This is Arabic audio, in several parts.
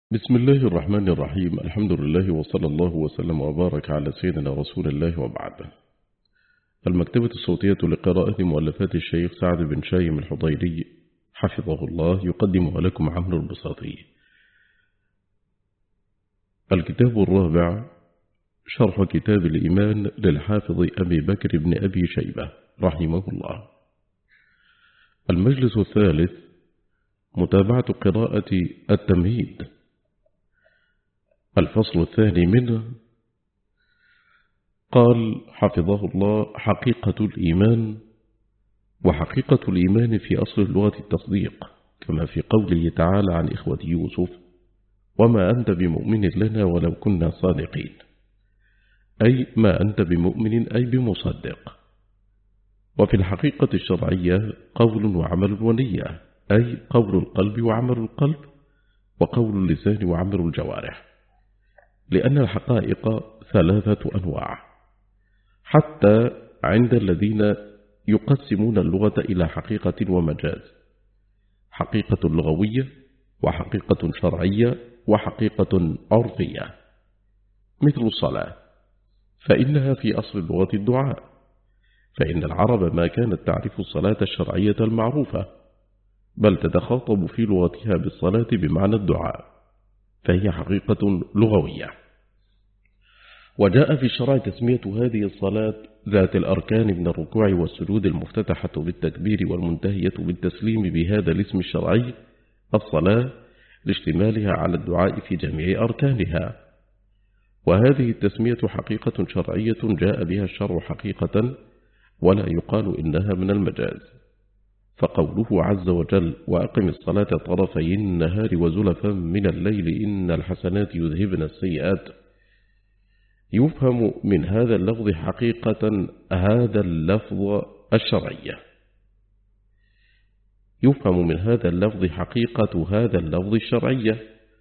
بسم الله الرحمن الرحيم. الحمد لله وصلى الله وسلم وبارك على سيدنا رسول الله وبعد. المكتبة الصوتية لقراءة مؤلفات الشيخ سعد بن شايم الحضيري حفظه الله يقدم لكم عمرو البساطي. الكتاب الرابع شرح كتاب الإيمان للحافظ أبي بكر بن أبي شيبة رحمه الله. المجلس الثالث متابعة قراءة التمهيد. الفصل الثاني منه قال حفظه الله: حقيقة الإيمان. وحقيقة الإيمان في أصل اللغة التصديق، كما في قوله تعالى عن إخوة يوسف: وما أنت بمؤمن لنا ولو كنا صادقين، أي ما أنت بمؤمن أي بمصدق. وفي الحقيقة الشرعية قول وعمل ونية، أي قول القلب وعمل القلب، وقول اللسان وعمل الجوارح، لأن الحقائق ثلاثة أنواع، حتى عند الذين يقسمون اللغة إلى حقيقة ومجاز: حقيقة لغوية، وحقيقة شرعية، وحقيقة عرفية. مثل الصلاة، فإنها في أصل اللغة الدعاء، فإن العرب ما كانت تعرف الصلاة الشرعية المعروفة، بل تتخاطب في لغتها بالصلاة بمعنى الدعاء، فهي حقيقة لغوية. وجاء في الشرع تسمية هذه الصلاة ذات الأركان من الركوع والسجود المفتتحة بالتكبير والمنتهية بالتسليم بهذا الاسم الشرعي الصلاة، لاشتمالها على الدعاء في جميع أركانها. وهذه التسمية حقيقة شرعية جاء بها الشرع حقيقة، ولا يقال إنها من المجاز. فقوله عز وجل: وأقم الصلاة طرفي النهار وزلفا من الليل إن الحسنات يذهبن السيئات، يفهم من هذا اللفظ حقيقة هذا اللفظ الشرعية، يفهم من هذا اللفظ حقيقة هذا اللفظ الشرعية،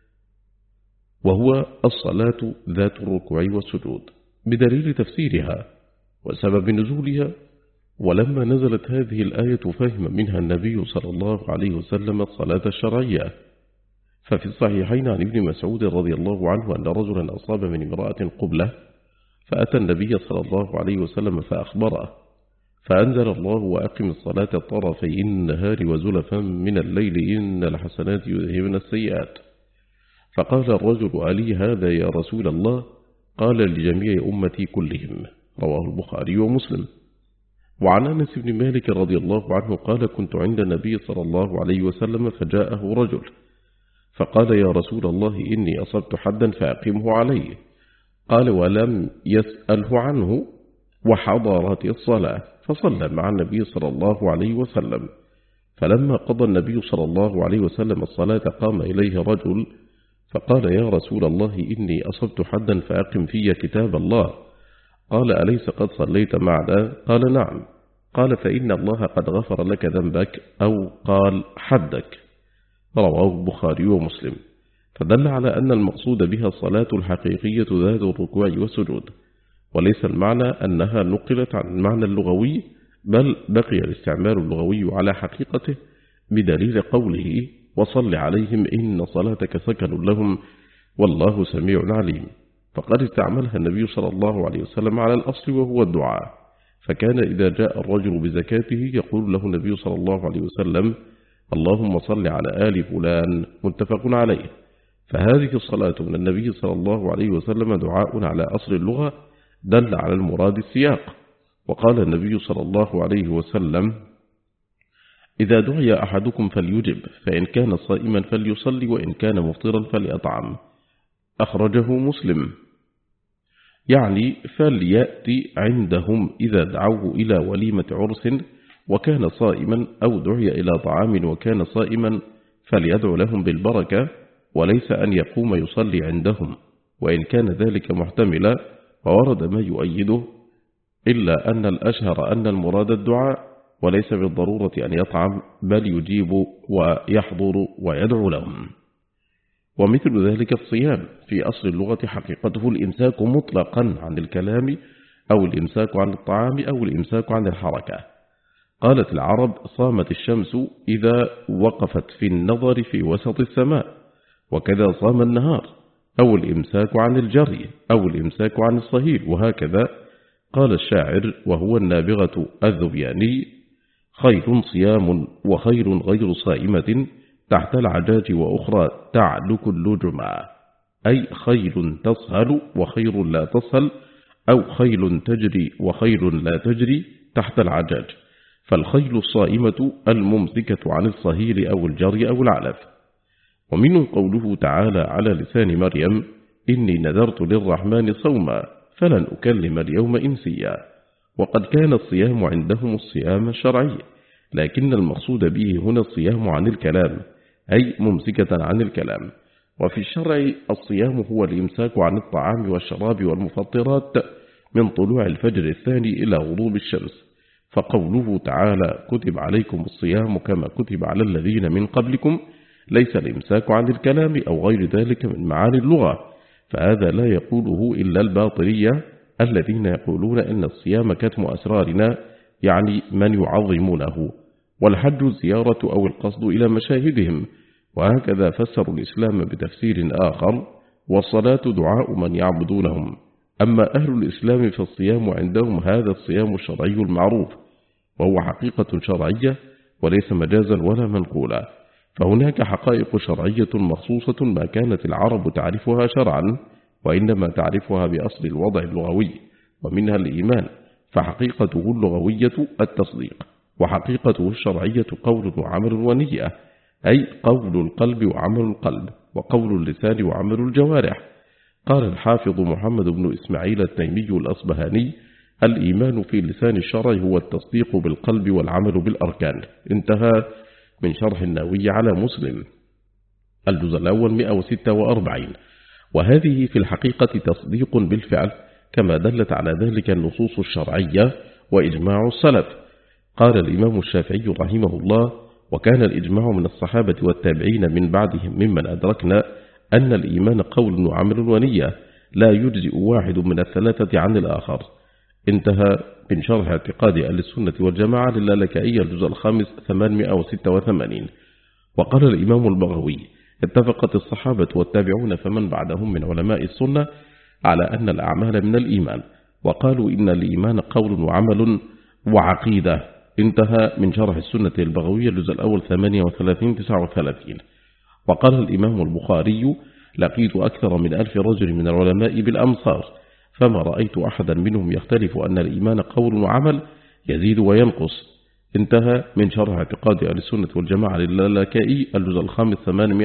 وهو الصلاة ذات الركوع والسجود، بدليل تفسيرها وسبب نزولها. ولما نزلت هذه الآية فهم منها النبي صلى الله عليه وسلم الصلاة الشرعية. ففي الصحيحين عن ابن مسعود رضي الله عنه أن رجلا أصاب من امرأة قبلة، فأتى النبي صلى الله عليه وسلم فأخبره، فأنزل الله: وأقم الصلاة طرفي النهار وزلفا من الليل إن الحسنات يذهبن السيئات. فقال الرجل: ألي هذا يا رسول الله؟ قال: لجميع أمتي كلهم. رواه البخاري ومسلم. وعن أنس بن مالك رضي الله عنه قال: كنت عند النبي صلى الله عليه وسلم فجاءه رجل فقال: يا رسول الله إني أصبت حدا فأقمه عليه. قال: ولم يسأله عنه وحضرت الصلاة، فصلى مع النبي صلى الله عليه وسلم. فلما قضى النبي صلى الله عليه وسلم الصلاة قام إليه رجل فقال: يا رسول الله إني أصبت حدا فأقم في كتاب الله. قال: أليس قد صليت معنا؟ قال: نعم. قال: فإن الله قد غفر لك ذنبك، أو قال حدك. رواه البخاري ومسلم. فدل على أن المقصود بها الصلاة الحقيقية ذات الركوع والسجود، وليس المعنى أنها نقلت عن المعنى اللغوي، بل بقي الاستعمال اللغوي على حقيقته، بدليل قوله: وصل عليهم إن صلاتك سكن لهم والله سميع عليم. فقد استعملها النبي صلى الله عليه وسلم على الأصل وهو الدعاء، فكان إذا جاء الرجل بزكاته يقول له النبي صلى الله عليه وسلم: اللهم صل على آل فلان، متفق عليه. فهذه الصلاة من النبي صلى الله عليه وسلم دعاء على أصل اللغة دل على المراد السياق. وقال النبي صلى الله عليه وسلم: إذا دعي أحدكم فليجب، فإن كان صائما فليصلي، وإن كان مفطرا فليطعم. أخرجه مسلم. يعني فليأتي عندهم إذا دعوه إلى وليمة عرس وكان صائما، أو دعي إلى طعام وكان صائما، فليدعو لهم بالبركة، وليس أن يقوم يصلي عندهم، وإن كان ذلك محتملا وورد ما يؤيده، إلا أن الأشهر أن المراد الدعاء، وليس بالضرورة أن يطعم، بل يجيب ويحضر ويدعو لهم. ومثل ذلك الصيام في أصل اللغة حقيقته الإمساك مطلقا عن الكلام، أو الإمساك عن الطعام، أو الإمساك عن الحركة. قالت العرب: صامت الشمس إذا وقفت في النظر في وسط السماء، وكذا صام النهار، أو الإمساك عن الجري، أو الإمساك عن الصهيل، وهكذا. قال الشاعر وهو النابغة الذبياني: خير صيام وخير غير صائمة تحت العجاج وأخرى تعلك اللجما، أي خيل تصهل وخير لا تصهل، أو خيل تجري وخير لا تجري تحت العجاج، فالخيل الصائمة الممسكة عن الصهيل أو الجري أو العلف. ومنه قوله تعالى على لسان مريم: إني نذرت للرحمن صوما فلن أكلم اليوم إنسيا. وقد كان الصيام عندهم الصيام الشرعي، لكن المقصود به هنا الصيام عن الكلام، أي ممسكة عن الكلام. وفي الشرع الصيام هو الإمساك عن الطعام والشراب والمفطرات من طلوع الفجر الثاني إلى غروب الشمس. فقوله تعالى: كتب عليكم الصيام كما كتب على الذين من قبلكم، ليس الإمساك عن الكلام أو غير ذلك من معاني اللغة، فهذا لا يقوله إلا الباطنية الذين يقولون إن الصيام كتم أسرارنا، يعني من يعظمونه، والحج الزيارة أو القصد إلى مشاهدهم. وهكذا فسروا الإسلام بتفسير آخر: والصلاة دعاء من يعبدونهم. أما أهل الإسلام فالصيام عندهم هذا الصيام الشرعي المعروف، وهو حقيقة شرعية وليس مجازا ولا منقولا. فهناك حقائق شرعية مخصوصة ما كانت العرب تعرفها شرعا، وإنما تعرفها بأصل الوضع اللغوي، ومنها الإيمان، فحقيقته اللغوية التصديق، وحقيقته الشرعية قول وعمل ونية، أي قول القلب وعمل القلب، وقول اللسان وعمل الجوارح. قال الحافظ محمد بن إسماعيل التيمي الأصبهاني: الإيمان في لسان الشرع هو التصديق بالقلب والعمل بالأركان. انتهى من شرح النووي على مسلم، الجزء الأول 146. وهذه في الحقيقة تصديق بالفعل، كما دلت على ذلك النصوص الشرعية وإجماع السلف. قال الإمام الشافعي رحمه الله: وكان الإجماع من الصحابة والتابعين من بعدهم ممن أدركنا أن الإيمان قول وعمل ونية، لا يجزئ واحد من الثلاثة عن الآخر. انتهى من شرح اعتقاد أهل السنة والجماعة للالكائي الجزء الخامس 886. وقال الإمام البغوي: اتفقت الصحابة والتابعون فمن بعدهم من علماء السنة على أن الأعمال من الإيمان، وقالوا إن الإيمان قول وعمل وعقيدة. انتهى من شرح السنة البغوية الجزء الأول 38-39. وقال الإمام البخاري: لقيت أكثر من 1000 رجل من العلماء بالأمصار، فما رأيت أحدا منهم يختلف أن الإيمان قول وعمل يزيد وينقص. انتهى من شرح اعتقاد أهل السنة والجماعة للالكائي الجزء الخامس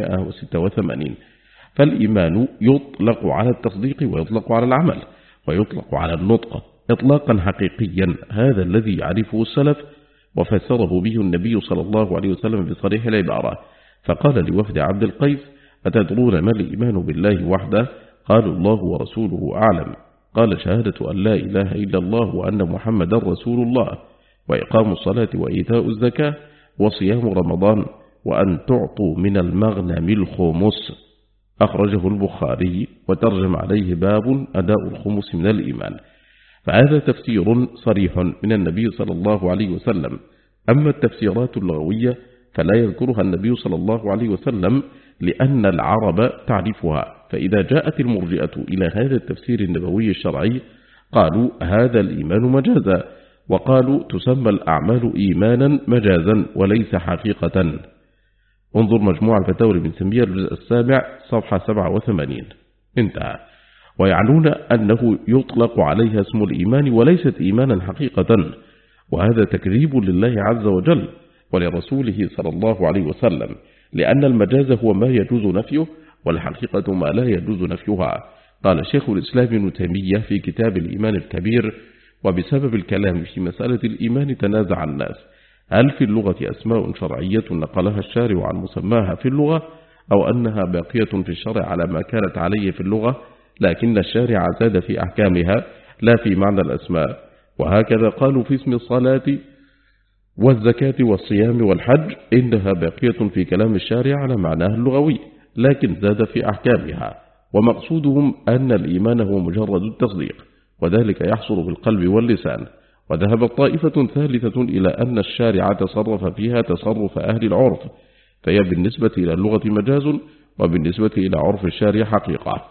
886. فالإيمان يطلق على التصديق ويطلق على العمل ويطلق على النطق إطلاقا حقيقيا، هذا الذي يعرفه السلف وفسره به النبي صلى الله عليه وسلم بصريح العبارة. فقال لوفد عبد القيس: أتدرون ما الإيمان بالله وحده؟ قالوا: الله ورسوله أعلم. قال: شهادة أن لا إله إلا الله وأن محمد رسول الله، وإقام الصلاة وإيتاء الزكاة وصيام رمضان، وأن تعطوا من المغنم الخمس. أخرجه البخاري وترجم عليه باب أداء الخمس من الإيمان. فهذا تفسير صريح من النبي صلى الله عليه وسلم. أما التفسيرات اللغوية فلا يذكرها النبي صلى الله عليه وسلم، لأن العرب تعرفها. فإذا جاءت المرجئة إلى هذا التفسير النبوي الشرعي قالوا: هذا الإيمان مجازا، وقالوا: تسمى الأعمال إيمانا مجازا وليس حقيقة. انظر مجموع الفتاوى لابن تيمية الجزء السابع صفحة 87. انتهى. ويعنون أنه يطلق عليها اسم الإيمان وليست إيمانا حقيقة، وهذا تكذيب لله عز وجل ولرسوله صلى الله عليه وسلم، لأن المجاز هو ما يجوز نفيه، والحقيقة ما لا يجوز نفيها. قال شيخ الإسلام ابن تيمية في كتاب الإيمان الكبير: وبسبب الكلام في مسألة الإيمان تنازع الناس، هل في اللغة أسماء شرعية نقلها الشارع عن مسماها في اللغة، أو أنها باقية في الشرع على ما كانت عليه في اللغة، لكن الشارع زاد في أحكامها لا في معنى الأسماء. وهكذا قالوا في اسم الصلاة والزكاة والصيام والحج، إنها باقية في كلام الشارع على معناها اللغوي، لكن زاد في أحكامها. ومقصودهم أن الإيمان هو مجرد التصديق، وذلك يحصل بالقلب واللسان. وذهبت طائفة ثالثة إلى أن الشارع تصرف فيها تصرف أهل العرف، فهي بالنسبة إلى اللغة مجاز، وبالنسبة إلى عرف الشارع حقيقة.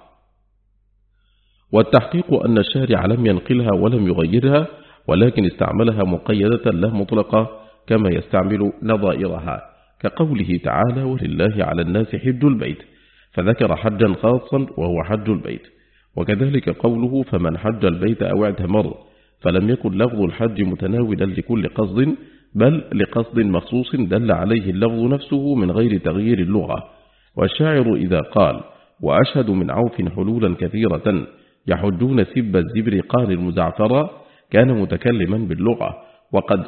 والتحقيق أن الشارع لم ينقلها ولم يغيرها، ولكن استعملها مقيدة لا مطلقة كما يستعمل نظائرها، كقوله تعالى: ولله على الناس حج البيت، فذكر حجا خاصا وهو حج البيت. وكذلك قوله: فمن حج البيت أو اعتمر، فلم يكن لفظ الحج متناولا لكل قصد، بل لقصد مخصوص دل عليه اللفظ نفسه من غير تغيير اللغة. والشاعر إذا قال: وأشهد من عوف حلولا كثيرة يحجون سب الزبرقان المزعفرة، كان متكلما باللغة، وقد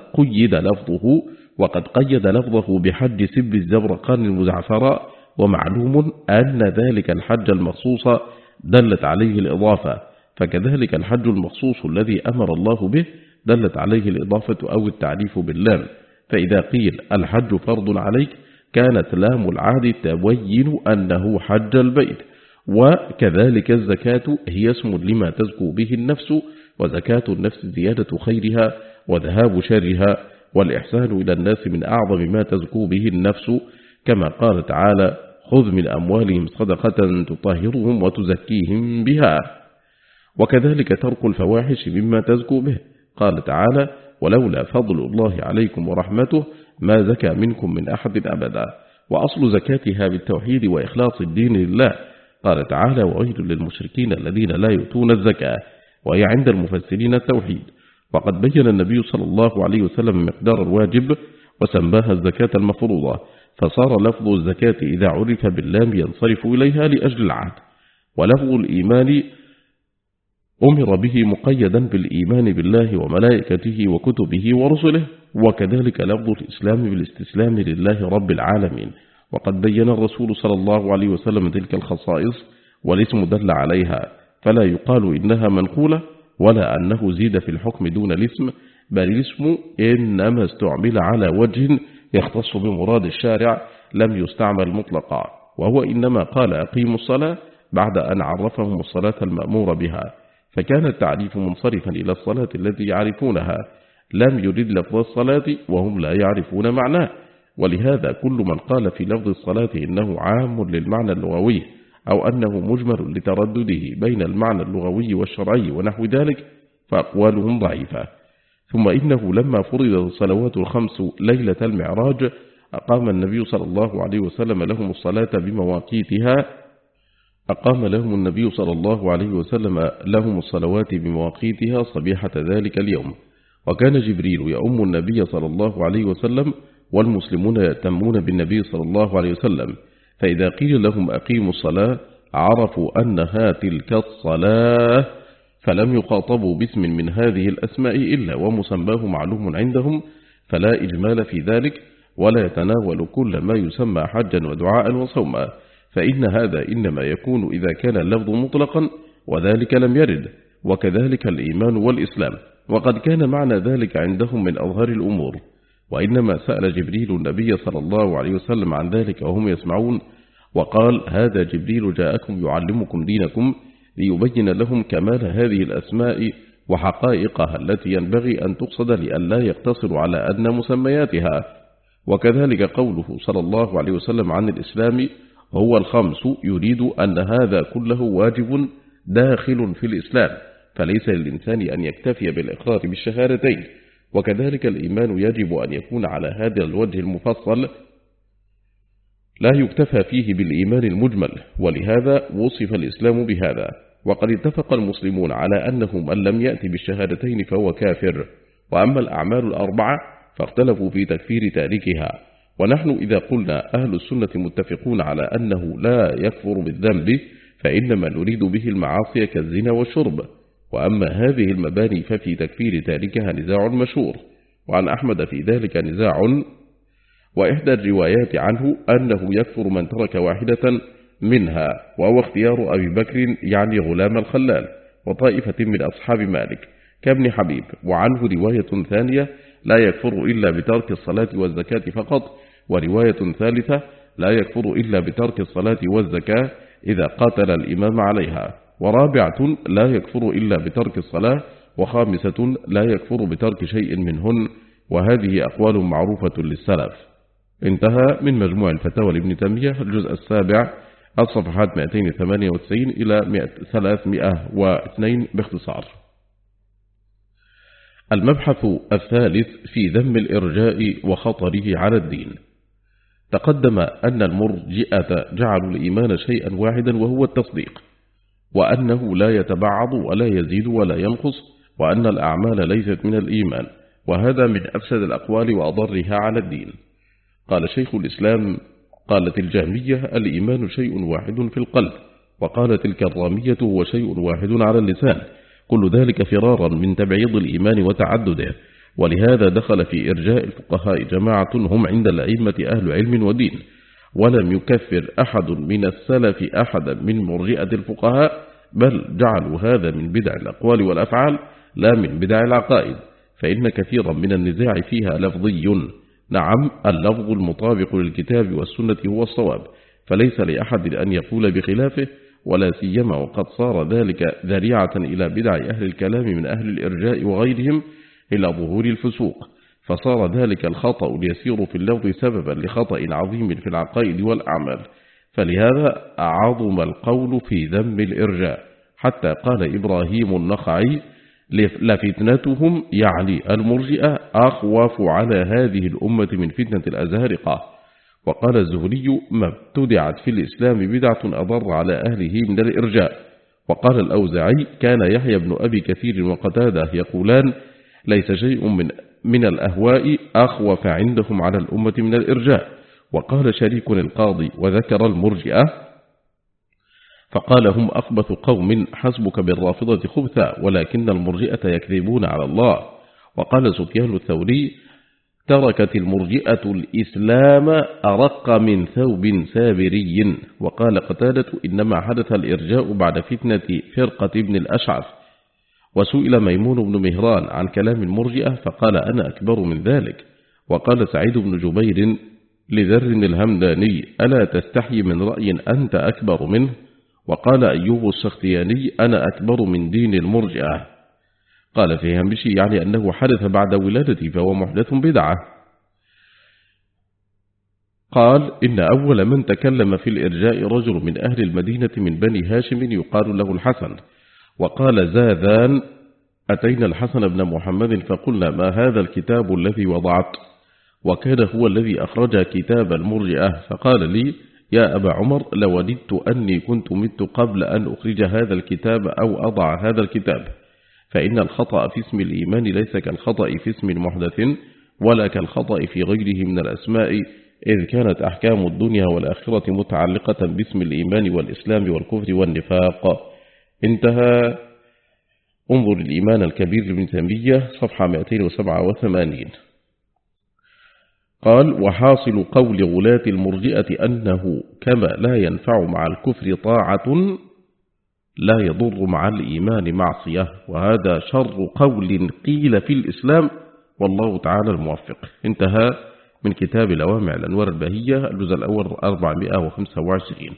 قيد لفظه بحج سب الزبرقان المزعفرة. ومعلوم أن ذلك الحج المخصوص دلت عليه الإضافة، فكذلك الحج المخصوص الذي أمر الله به دلت عليه الإضافة أو التعريف باللام. فإذا قيل الحج فرض عليك، كانت لام العهد تبين أنه حج البيت. وكذلك الزكاة هي اسم لما تزكو به النفس، وزكاة النفس زيادة خيرها وذهاب شرها، والإحسان إلى الناس من أعظم ما تزكو به النفس، كما قال تعالى: خذ من أموالهم صدقة تطهرهم وتزكيهم بها. وكذلك ترك الفواحش مما تزكو به، قال تعالى: ولولا فضل الله عليكم ورحمته ما زكى منكم من أحد أبدا. وأصل زكاتها بالتوحيد وإخلاص الدين لله، قال تعالى: وويل للمشركين الذين لا يؤتون الزكاة، وهي عند المفسرين التوحيد. وقد بين النبي صلى الله عليه وسلم مقدار الواجب وسماها الزكاة المفروضة، فصار لفظ الزكاة إذا عرف باللام ينصرف إليها لأجل العهد. ولفظ الإيمان أمر به مقيدا بالإيمان بالله وملائكته وكتبه ورسله، وكذلك لفظ الإسلام بالاستسلام لله رب العالمين. وقد بين الرسول صلى الله عليه وسلم تلك الخصائص، والاسم دل عليها، فلا يقال إنها منقولة ولا أنه زيد في الحكم دون الاسم، بل الاسم إنما استعمل على وجه يختص بمراد الشارع، لم يستعمل مطلقا، وهو إنما قال أقيموا الصلاة بعد أن عرفهم الصلاة المأمور بها، فكان التعريف منصرفا إلى الصلاة التي يعرفونها، لم يرد لفظ الصلاة وهم لا يعرفون معناه. ولهذا كل من قال في لفظ الصلاة إنه عام للمعنى اللغوي، أو أنه مجمل لتردده بين المعنى اللغوي والشرعي ونحو ذلك، فأقوالهم ضعيفة. ثم إنه لما فرضت الصلوات الخمس ليلة المعراج، أقام النبي صلى الله عليه وسلم لهم الصلاة بمواقيتها صبيحة ذلك اليوم. وكان جبريل يؤم النبي صلى الله عليه وسلم، والمسلمون يأتمون بالنبي صلى الله عليه وسلم، فإذا قيل لهم أقيموا الصلاة عرفوا أنها تلك الصلاة، فلم يخاطبوا باسم من هذه الأسماء إلا ومسماه معلوم عندهم، فلا إجمال في ذلك، ولا يتناول كل ما يسمى حجا ودعاء وصوما، فإن هذا إنما يكون إذا كان اللفظ مطلقا، وذلك لم يرد. وكذلك الإيمان والإسلام، وقد كان معنى ذلك عندهم من أظهر الأمور. وإنما سأل جبريل النبي صلى الله عليه وسلم عن ذلك وهم يسمعون، وقال: هذا جبريل جاءكم يعلمكم دينكم، ليبين لهم كمال هذه الأسماء وحقائقها التي ينبغي أن تقصد، لئلا يقتصر على أدنى مسمياتها. وكذلك قوله صلى الله عليه وسلم عن الإسلام هو الخمس، يريد أن هذا كله واجب داخل في الإسلام، فليس للإنسان أن يكتفي بالإقرار بالشهادتين. وكذلك الإيمان يجب أن يكون على هذا الوجه المفصل، لا يكتفى فيه بالإيمان المجمل، ولهذا وصف الإسلام بهذا. وقد اتفق المسلمون على أنه من لم يأتي بالشهادتين فهو كافر. وأما الأعمال الأربعة فاختلفوا في تكفير تاركها. ونحن إذا قلنا أهل السنة متفقون على أنه لا يكفر بالذنب، فإنما نريد به المعاصي كالزنا والشرب. وأما هذه المباني ففي تكفير تاركها نزاع مشهور، وعن أحمد في ذلك نزاع. وإحدى الروايات عنه أنه يكفر من ترك واحدة منها، وهو اختيار أبي بكر يعني غلام الخلال وطائفة من أصحاب مالك كابن حبيب. وعنه رواية ثانية لا يكفر إلا بترك الصلاة والزكاة فقط، ورواية ثالثة لا يكفر إلا بترك الصلاة والزكاة إذا قاتل الإمام عليها، ورابعة لا يكفر إلا بترك الصلاة، وخامسة لا يكفر بترك شيء منهن. وهذه أقوال معروفة للسلف. انتهى من مجموع الفتاوى لابن تيمية الجزء السابع الصفحات 298 إلى 302 باختصار. المبحث الثالث في ذم الإرجاء وخطره على الدين. تقدم أن المرجئة جعلوا الإيمان شيئا واحدا وهو التصديق، وأنه لا يتبعض ولا يزيد ولا ينقص، وأن الأعمال ليست من الإيمان، وهذا من أفسد الأقوال وأضرها على الدين. قال شيخ الإسلام: قالت الجهمية الإيمان شيء واحد في القلب، وقالت الكرامية هو شيء واحد على اللسان، كل ذلك فرارا من تبعيض الإيمان وتعدده. ولهذا دخل في إرجاء الفقهاء جماعة هم عند الأئمة أهل علم ودين، ولم يكفر أحد من السلف أحدا من مرجئة الفقهاء، بل جعلوا هذا من بدع الأقوال والأفعال لا من بدع العقائد، فإن كثيرا من النزاع فيها لفظي. نعم، اللفظ المطابق للكتاب والسنة هو الصواب، فليس لأحد أن يقول بخلافه، ولا سيما وقد صار ذلك ذريعة إلى بدع أهل الكلام من أهل الإرجاء وغيرهم إلى ظهور الفسوق، فصار ذلك الخطأ اليسير في اللفظ سببا لخطأ عظيم في العقائد والأعمال. فلهذا عظم القول في ذم الإرجاء، حتى قال إبراهيم النخعي: لفتنتهم يعني المرجئة أخوف على هذه الأمة من فتنة الأزهرقة. وقال الزهري: ما ابتدعت في الإسلام بدعة أضر على أهله من الإرجاء. وقال الأوزاعي: كان يحيى بن أبي كثير وقتادة يقولان: ليس شيء من الأهواء أخوف عندهم على الأمة من الإرجاء. وقال شريك القاضي وذكر المرجئة فقال: هم أخبث قوم، حسبك بالرافضة خبثا، ولكن المرجئة يكذبون على الله. وقال سفيان الثوري: تركت المرجئة الإسلام أرق من ثوب سابري. وقال قتادة: إنما حدث الإرجاء بعد فتنة فرقة ابن الأشعث. وسئل ميمون بن مهران عن كلام المرجئة فقال: أنا أكبر من ذلك. وقال سعيد بن جبير لذر الهمداني: ألا تستحي من رأي أنت أكبر منه؟ وقال أيوب السختياني: أنا أكبر من دين المرجئة. قال في هامشي: يعني أنه حدث بعد ولادتي فهو محدث بدعة. قال: إن أول من تكلم في الإرجاء رجل من أهل المدينة من بني هاشم يقال له الحسن. وقال زاذان: أتينا الحسن بن محمد فقلنا: ما هذا الكتاب الذي وضعت؟ وكان هو الذي أخرج كتاب المرجئة، فقال لي: يا أبا عمر، لوددت أني كنت مت قبل أن أخرج هذا الكتاب أو أضع هذا الكتاب، فإن الخطأ في اسم الإيمان ليس كالخطأ في اسم محدث، ولا كالخطأ في غيره من الأسماء، إذ كانت أحكام الدنيا والآخرة متعلقة باسم الإيمان والإسلام والكفر والنفاق. انتهى. انظر الإيمان الكبير لابن تيمية صفحة 287. قال: وحاصل قول غلاة المرجئة أنه كما لا ينفع مع الكفر طاعة لا يضر مع الإيمان معصية، وهذا شر قول قيل في الإسلام، والله تعالى الموفق. انتهى من كتاب لوامع الأنوار البهية الجزء الأول 425.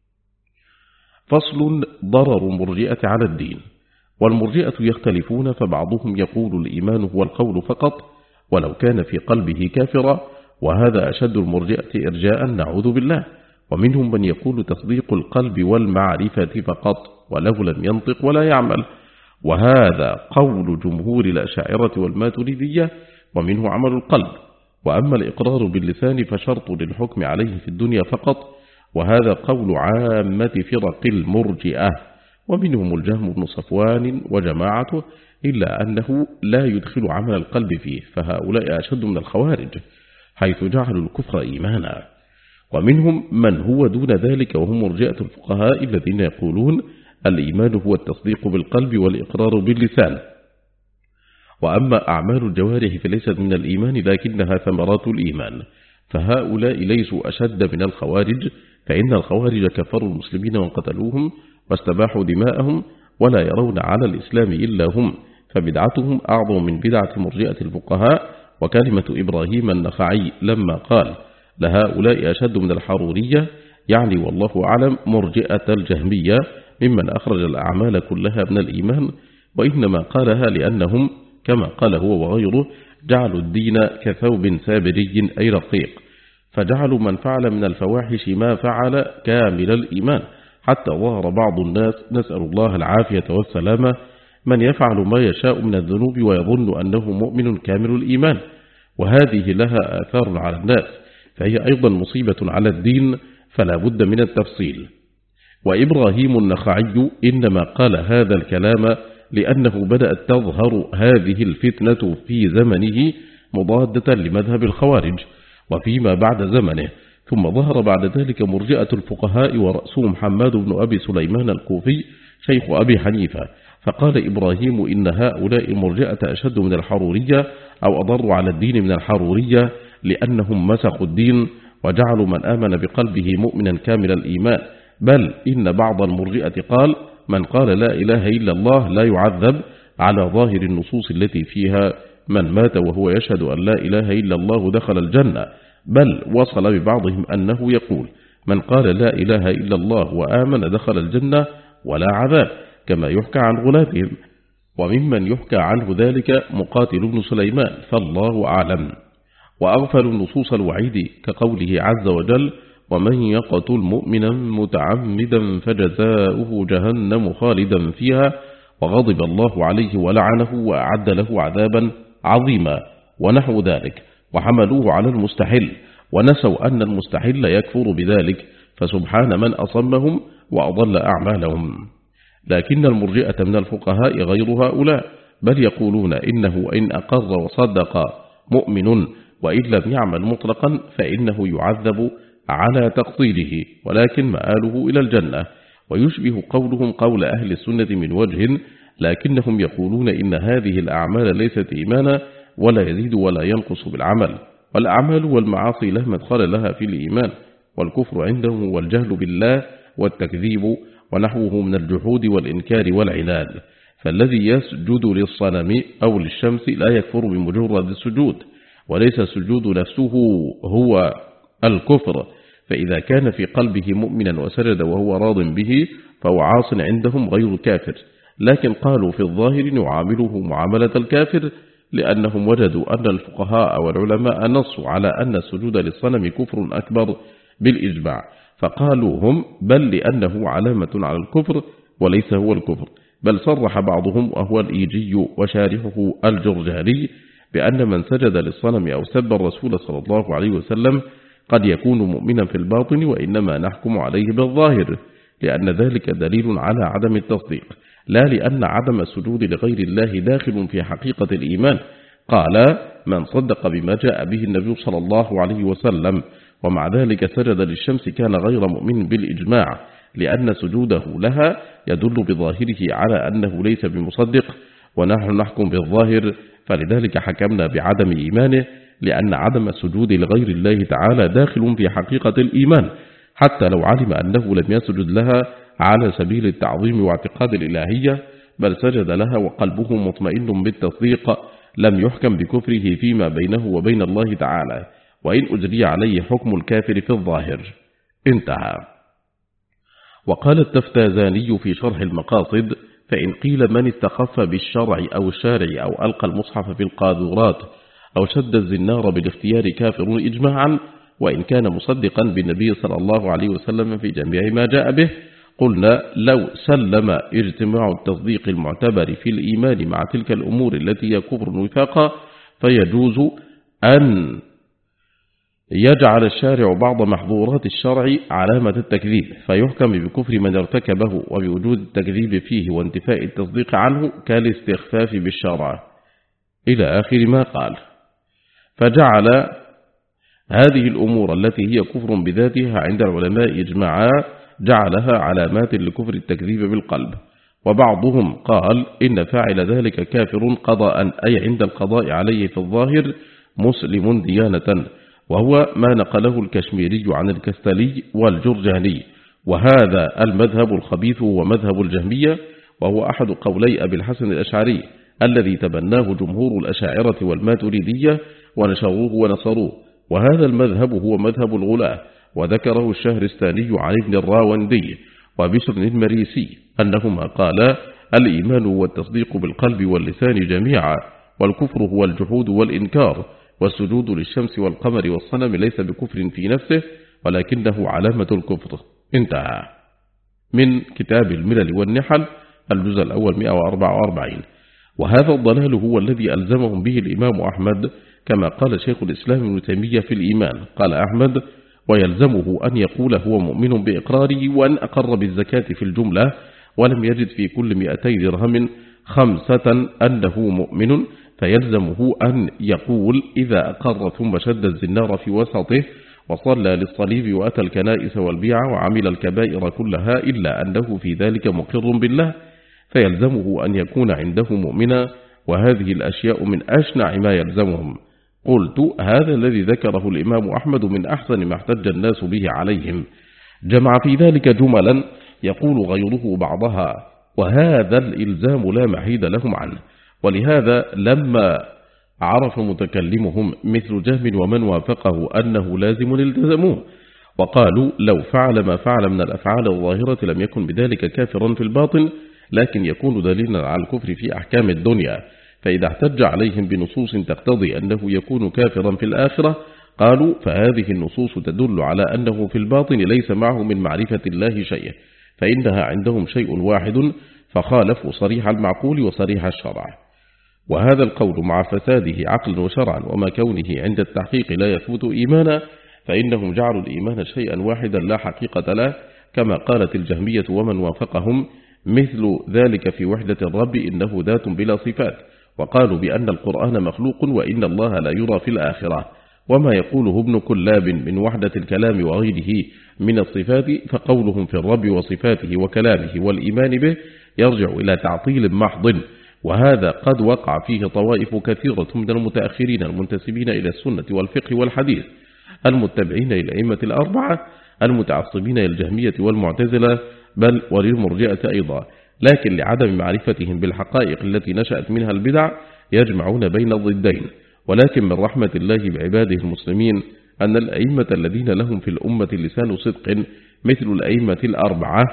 فصل: ضرر المرجئة على الدين. والمرجئة يختلفون، فبعضهم يقول الإيمان هو القول فقط ولو كان في قلبه كافرا، وهذا أشد المرجئة إرجاء، نعوذ بالله. ومنهم من يقول تصديق القلب والمعرفة فقط ولو لم ينطق ولا يعمل، وهذا قول جمهور الأشاعرة والماتريدية، ومنه عمل القلب. وأما الإقرار باللسان فشرط للحكم عليه في الدنيا فقط، وهذا قول عامة فرق المرجئة، ومنهم الجهم بن صفوان وجماعته، إلا أنه لا يدخل عمل القلب فيه، فهؤلاء أشد من الخوارج حيث جعلوا الكفر إيمانا. ومنهم من هو دون ذلك، وهم مرجئة الفقهاء الذين يقولون الإيمان هو التصديق بالقلب والإقرار باللسان، وأما أعمال الجوارح فليست من الإيمان لكنها ثمرات الإيمان، فهؤلاء ليسوا أشد من الخوارج، فإن الخوارج كفروا المسلمين وقتلوهم واستباحوا دماءهم، ولا يرون على الإسلام إلا هم، فبدعتهم أعظم من بدعة مرجئة الفقهاء. وكلمة إبراهيم النخعي لما قال لهؤلاء أشد من الحرورية، يعني والله أعلم مرجئة الجهمية ممن أخرج الأعمال كلها من الإيمان، وإنما قالها لأنهم كما قال هو وغيره جعلوا الدين كثوب سابري أي رقيق، فجعلوا من فعل من الفواحش ما فعل كامل الإيمان، حتى ظهر بعض الناس، نسأل الله العافية والسلامة، من يفعل ما يشاء من الذنوب ويظن أنه مؤمن كامل الإيمان، وهذه لها آثار على الناس، فهي أيضا مصيبة على الدين، فلا بد من التفصيل. وإبراهيم النخعي إنما قال هذا الكلام لأنه بدأت تظهر هذه الفتنة في زمنه مضادة لمذهب الخوارج، وفيما بعد زمنه، ثم ظهر بعد ذلك مرجئة الفقهاء ورأسهم حماد بن أبي سليمان الكوفي شيخ أبي حنيفة، فقال إبراهيم إن هؤلاء المرجئة أشد من الحرورية أو أضر على الدين من الحرورية، لأنهم مسخوا الدين وجعلوا من آمن بقلبه مؤمنا كامل الإيمان، بل إن بعض المرجئة قال من قال لا إله إلا الله لا يعذب على ظاهر النصوص التي فيها من مات وهو يشهد أن لا إله إلا الله دخل الجنة، بل وصل ببعضهم أنه يقول من قال لا إله إلا الله وآمن دخل الجنة ولا عذاب، كما يحكى عن غلاتهم. وممن يحكى عنه ذلك مقاتل بن سليمان، فالله أعلم. وأغفل النصوص الوعيد كقوله عز وجل ومن يقتل مؤمنا متعمدا فجزاؤه جهنم خالدا فيها وغضب الله عليه ولعنه وأعد له عذابا عظيما، ونحو ذلك، وحملوه على المستحل، ونسوا أن المستحل يكفر بذلك، فسبحان من أصمهم وأضل أعمالهم. لكن المرجئة من الفقهاء غير هؤلاء، بل يقولون إنه إن أقر وصدق مؤمن وإن لم يعمل مطلقا فإنه يعذب على تقصيره، ولكن مآله إلى الجنة، ويشبه قولهم قول أهل السنة من وجه، لكنهم يقولون إن هذه الأعمال ليست إيمانا ولا يزيد ولا ينقص بالعمل، والأعمال والمعاصي لا مدخل لها في الإيمان، والكفر عندهم والجهل بالله والتكذيب ونحوه من الجحود والإنكار والعناد، فالذي يسجد للصنم أو للشمس لا يكفر بمجرد السجود، وليس السجود نفسه هو الكفر، فإذا كان في قلبه مؤمنا وسجد وهو راض به فهو عاص عندهم غير كافر، لكن قالوا في الظاهر نعامله معاملة الكافر، لأنهم وجدوا أن الفقهاء والعلماء نصوا على أن السجود للصنم كفر أكبر بالإجماع، فقالوا هم بل لأنه علامة على الكفر وليس هو الكفر، بل صرح بعضهم وهو الإيجي وشارحه الجرجاني بأن من سجد للصنم أو سب الرسول صلى الله عليه وسلم قد يكون مؤمنا في الباطن، وإنما نحكم عليه بالظاهر، لأن ذلك دليل على عدم التصديق، لا لأن عدم السجود لغير الله داخل في حقيقة الإيمان. قال من صدق بما جاء به النبي صلى الله عليه وسلم ومع ذلك سجد للشمس كان غير مؤمن بالإجماع، لأن سجوده لها يدل بظاهره على أنه ليس بمصدق، ونحن نحكم بالظاهر، فلذلك حكمنا بعدم إيمانه، لأن عدم السجود لغير الله تعالى داخل في حقيقة الإيمان، حتى لو علم أنه لم يسجد لها على سبيل التعظيم واعتقاد الإلهية، بل سجد لها وقلبه مطمئن بالتصديق، لم يحكم بكفره فيما بينه وبين الله تعالى، وإن أجري عليه حكم الكافر في الظاهر. انتهى. وقال التفتازاني في شرح المقاصد فإن قيل من استخف بالشرع أو الشارع أو ألقى المصحف في القاذورات أو شد الزنار بالاختيار كافر إجماعا، وإن كان مصدقا بالنبي صلى الله عليه وسلم في جميع ما جاء به، قلنا لو سلم اجتماع التصديق المعتبر في الإيمان مع تلك الأمور التي هي كفر وفاقا، فيجوز أن يجعل الشارع بعض محظورات الشرع علامة التكذيب، فيحكم بكفر من ارتكبه وبوجود التكذيب فيه وانتفاء التصديق عنه كالاستخفاف بالشرع، إلى آخر ما قال. فجعل هذه الأمور التي هي كفر بذاتها عند العلماء إجماعا جعلها علامات لكفر التكذيب بالقلب، وبعضهم قال إن فاعل ذلك كافر قضاء، أي عند القضاء عليه في الظاهر مسلم ديانة، وهو ما نقله الكشميري عن الكستلي والجرجاني، وهذا المذهب الخبيث هو مذهب الجهمية، وهو أحد قولي أبي الحسن الأشعري الذي تبناه جمهور الأشاعرة والماتريدية ونشروه ونصروه، وهذا المذهب هو مذهب الغلاة، وذكره الشهرستاني عن ابن الراوندي وبشر المريسي أنهما قالا الإيمان والتصديق بالقلب واللسان جميعا، والكفر هو الجحود والإنكار، والسجود للشمس والقمر والصنم ليس بكفر في نفسه ولكنه علامة الكفر. انتهى. من كتاب الملل والنحل الجزء الأول 144. وهذا الضلال هو الذي ألزمهم به الإمام أحمد كما قال شيخ الإسلام ابن تيمية في الإيمان. قال أحمد: ويلزمه أن يقول هو مؤمن بإقراره وأن أقر بالزكاة في الجملة ولم يجد في كل 200 درهم 5 أنه مؤمن، فيلزمه أن يقول إذا أقر ثم شد الزنار في وسطه وصلى للصليب وأتى الكنائس والبيع وعمل الكبائر كلها إلا أنه في ذلك مقر بالله، فيلزمه أن يكون عنده مؤمنا، وهذه الأشياء من أشنع ما يلزمهم. قلت: هذا الذي ذكره الإمام أحمد من أحسن ما احتج الناس به عليهم، جمع في ذلك جملا يقول غيره بعضها، وهذا الإلزام لا محيد لهم عنه. ولهذا لما عرف متكلمهم مثل جهم ومن وافقه أنه لازم التزموه، وقالوا لو فعل ما فعل من الأفعال الظاهرة لم يكن بذلك كافرا في الباطن، لكن يكون دليلا على الكفر في أحكام الدنيا. فإذا احتج عليهم بنصوص تقتضي أنه يكون كافرا في الآخرة، قالوا فهذه النصوص تدل على أنه في الباطن ليس معه من معرفة الله شيء، فإنها عندهم شيء واحد، فخالفوا صريح المعقول وصريح الشرع. وهذا القول مع فساده عقلا وشرعا وما كونه عند التحقيق لا يثبت إيمانا، فإنهم جعلوا الإيمان شيئا واحدا لا حقيقة له، كما قالت الجهمية ومن وافقهم مثل ذلك في وحدة الرب إنه ذات بلا صفات، وقالوا بأن القرآن مخلوق وإن الله لا يرى في الآخرة. وما يقوله ابن كلاب من وحدة الكلام وغيره من الصفات، فقولهم في الرب وصفاته وكلامه والإيمان به يرجع إلى تعطيل محض، وهذا قد وقع فيه طوائف كثيرة من المتأخرين المنتسبين إلى السنة والفقه والحديث المتبعين للأئمة الأربعة المتعصبين للجهمية والمعتزلة بل وللمرجئة أيضا، لكن لعدم معرفتهم بالحقائق التي نشأت منها البدع يجمعون بين الضدين. ولكن من رحمة الله بعباده المسلمين أن الأئمة الذين لهم في الأمة لسان صدق مثل الأئمة الأربعة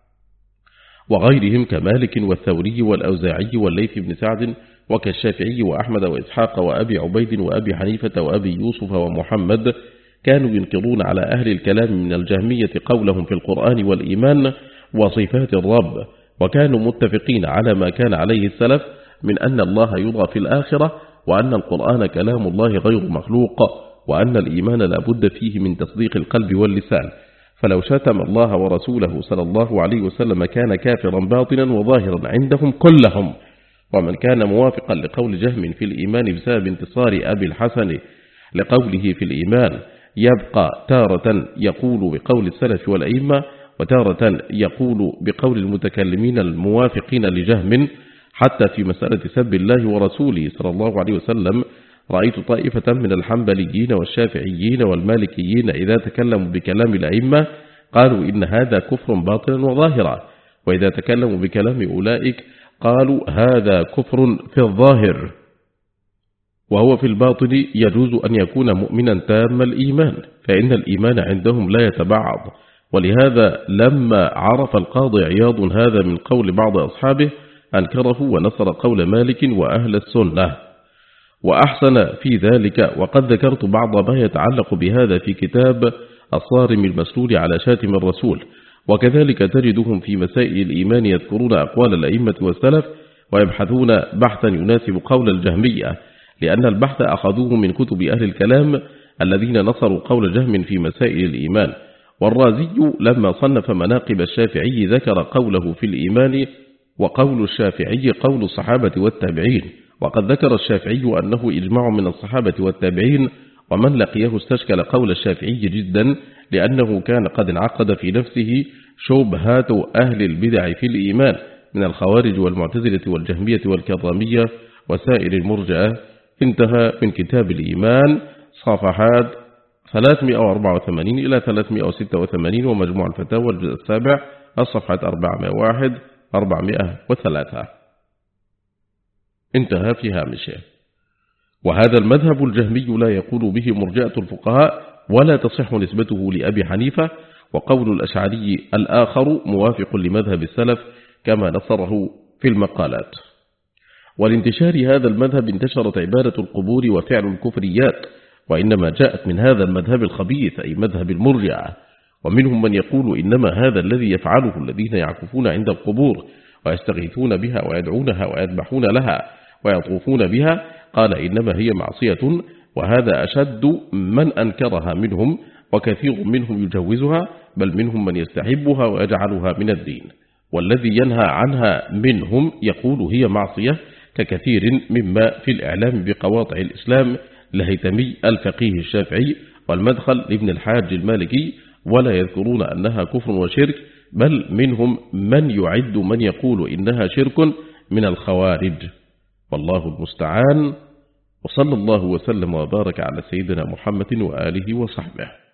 وغيرهم كمالك والثوري والأوزاعي والليث بن سعد وكالشافعي وأحمد وإسحاق وأبي عبيد وأبي حنيفة وأبي يوسف ومحمد كانوا ينكرون على أهل الكلام من الجهمية قولهم في القرآن والإيمان وصفات الرب، وكانوا متفقين على ما كان عليه السلف من أن الله يرى في الآخرة، وأن القرآن كلام الله غير مخلوق، وأن الإيمان لا بد فيه من تصديق القلب واللسان. فلو شتم الله ورسوله صلى الله عليه وسلم كان كافرا باطنا وظاهرا عندهم كلهم. ومن كان موافقا لقول جهم في الإيمان بسبب انتصار أبي الحسن لقوله في الإيمان يبقى تارة يقول بقول السلف والأئمة، وتارة يقول بقول المتكلمين الموافقين لجهم، حتى في مسألة سب الله ورسوله صلى الله عليه وسلم رأيت طائفة من الحنبليين والشافعيين والمالكيين إذا تكلموا بكلام الأئمة قالوا إن هذا كفر باطنا وظاهرا، وإذا تكلموا بكلام أولئك قالوا هذا كفر في الظاهر، وهو في الباطن يجوز أن يكون مؤمنا تام الإيمان، فإن الإيمان عندهم لا يتبعض. ولهذا لما عرف القاضي عياض هذا من قول بعض أصحابه أنكره ونصر قول مالك وأهل السنة وأحسن في ذلك. وقد ذكرت بعض ما يتعلق بهذا في كتاب الصارم المسلول على شاتم الرسول، وكذلك تجدهم في مسائل الإيمان يذكرون أقوال الأئمة والسلف ويبحثون بحثا يناسب قول الجهمية، لأن البحث أخذوه من كتب أهل الكلام الذين نصروا قول جهم في مسائل الإيمان. والرازي لما صنف مناقب الشافعي ذكر قوله في الإيمان، وقول الشافعي قول الصحابة والتابعين، وقد ذكر الشافعي أنه إجماع من الصحابة والتابعين، ومن لقيه استشكل قول الشافعي جدا، لأنه كان قد انعقد في نفسه شبهات أهل البدع في الإيمان من الخوارج والمعتزلة والجهمية والكرامية وسائر المرجئة. انتهى من كتاب الإيمان صفحات 384 إلى 386 ومجموع الفتاوى الجزء السابع الصفحة 401 403. انتهى في هامشه. وهذا المذهب الجهمي لا يقول به مرجئة الفقهاء ولا تصح نسبته لأبي حنيفة، وقول الأشعري الآخر موافق لمذهب السلف كما نصره في المقالات. ولانتشار هذا المذهب انتشرت عبادة القبور وفعل الكفريات، وإنما جاءت من هذا المذهب الخبيث أي مذهب المرجعة. ومنهم من يقول إنما هذا الذي يفعله الذين يعكفون عند القبور ويستغيثون بها ويدعونها ويذبحون لها ويطوفون بها، قال إنما هي معصية، وهذا أشد من أنكرها منهم، وكثير منهم يجوزها، بل منهم من يستحبها ويجعلها من الدين. والذي ينهى عنها منهم يقول هي معصية، ككثير مما في الإعلام بقواطع الإسلام لهيثمي الفقيه الشافعي والمدخل لابن الحاج المالكي، ولا يذكرون أنها كفر وشرك، بل منهم من يعد من يقول إنها شرك من الخوارج. والله المستعان، وصلى الله وسلم وبارك على سيدنا محمد وآله وصحبه.